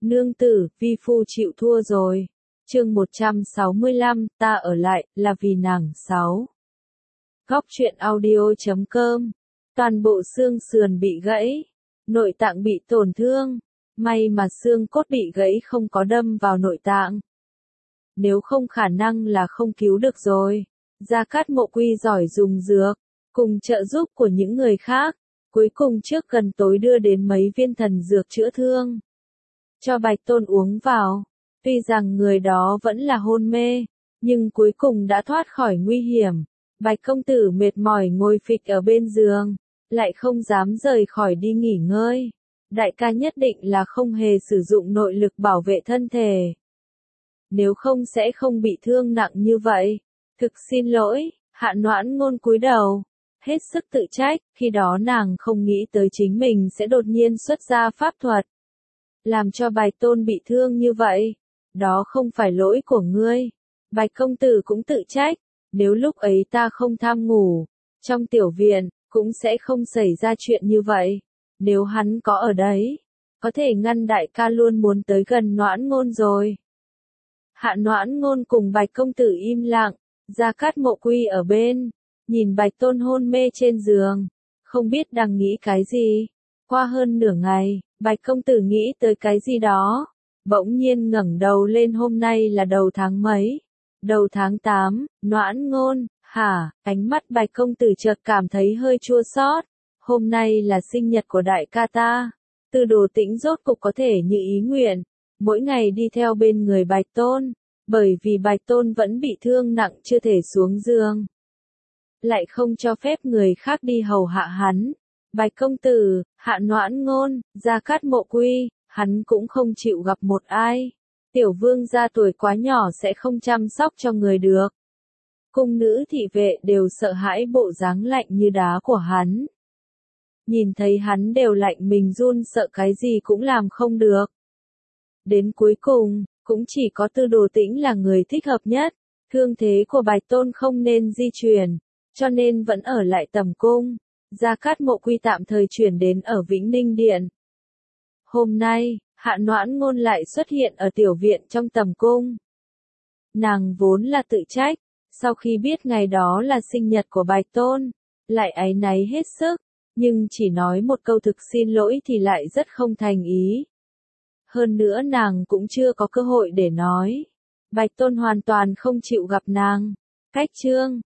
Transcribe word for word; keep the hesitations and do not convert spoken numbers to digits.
Nương tử, vi phu chịu thua rồi. Chương một trăm sáu mươi lăm, ta ở lại, là vì nàng. sáu. Góc truyện audio chấm com. Toàn bộ xương sườn bị gãy, nội tạng bị tổn thương. May mà xương cốt bị gãy không có đâm vào nội tạng. Nếu không khả năng là không cứu được rồi. Gia Cát Mộ Quy giỏi dùng dược, cùng trợ giúp của những người khác. Cuối cùng trước gần tối đưa đến mấy viên thần dược chữa thương. Cho Bạch Tôn uống vào. Tuy rằng người đó vẫn là hôn mê, nhưng cuối cùng đã thoát khỏi nguy hiểm. Bạch công tử mệt mỏi ngồi phịch ở bên giường, lại không dám rời khỏi đi nghỉ ngơi. Đại ca nhất định là không hề sử dụng nội lực bảo vệ thân thể. Nếu không sẽ không bị thương nặng như vậy. Thực xin lỗi, Hạ Noãn Ngôn cúi đầu, hết sức tự trách, khi đó nàng không nghĩ tới chính mình sẽ đột nhiên xuất ra pháp thuật. Làm cho Bạch Tôn bị thương như vậy. Đó không phải lỗi của ngươi. Bạch công tử cũng tự trách, nếu lúc ấy ta không tham ngủ, trong tiểu viện, cũng sẽ không xảy ra chuyện như vậy. Nếu hắn có ở đấy, có thể ngăn đại ca luôn muốn tới gần Noãn Ngôn rồi. Hạ Noãn Ngôn cùng Bạch công tử im lặng, Gia Cát Mộ Quy ở bên, nhìn Bạch Tôn hôn mê trên giường, không biết đang nghĩ cái gì. Qua hơn nửa ngày, Bạch công tử nghĩ tới cái gì đó, bỗng nhiên ngẩng đầu lên. Hôm nay là đầu tháng mấy? Đầu tháng tám, Noãn Ngôn, hả? Ánh mắt Bạch công tử chợt cảm thấy hơi chua xót. Hôm nay là sinh nhật của đại ca ta. Tư Đồ Tĩnh rốt cục có thể như ý nguyện, mỗi ngày đi theo bên người Bạch Tôn, bởi vì Bạch Tôn vẫn bị thương nặng chưa thể xuống giường. Lại không cho phép người khác đi hầu hạ hắn. Bạch công tử, Hạ Noãn Ngôn, Gia Cát Mộ Quy, hắn cũng không chịu gặp một ai. Tiểu vương gia tuổi quá nhỏ sẽ không chăm sóc cho người được. Cung nữ thị vệ đều sợ hãi bộ dáng lạnh như đá của hắn. Nhìn thấy hắn đều lạnh mình run sợ cái gì cũng làm không được. Đến cuối cùng, cũng chỉ có Tư Đồ Tĩnh là người thích hợp nhất. Thương thế của Bạch Tôn không nên di chuyển, cho nên vẫn ở lại Tầm Cung. Gia Cát Mộ Quy tạm thời chuyển đến ở Vĩnh Ninh Điện. Hôm nay, Hạ Noãn Ngôn lại xuất hiện ở tiểu viện trong Tầm Cung. Nàng vốn là tự trách, sau khi biết ngày đó là sinh nhật của Bạch Tôn, lại áy náy hết sức, nhưng chỉ nói một câu thực xin lỗi thì lại rất không thành ý. Hơn nữa nàng cũng chưa có cơ hội để nói. Bạch Tôn hoàn toàn không chịu gặp nàng. Cách chương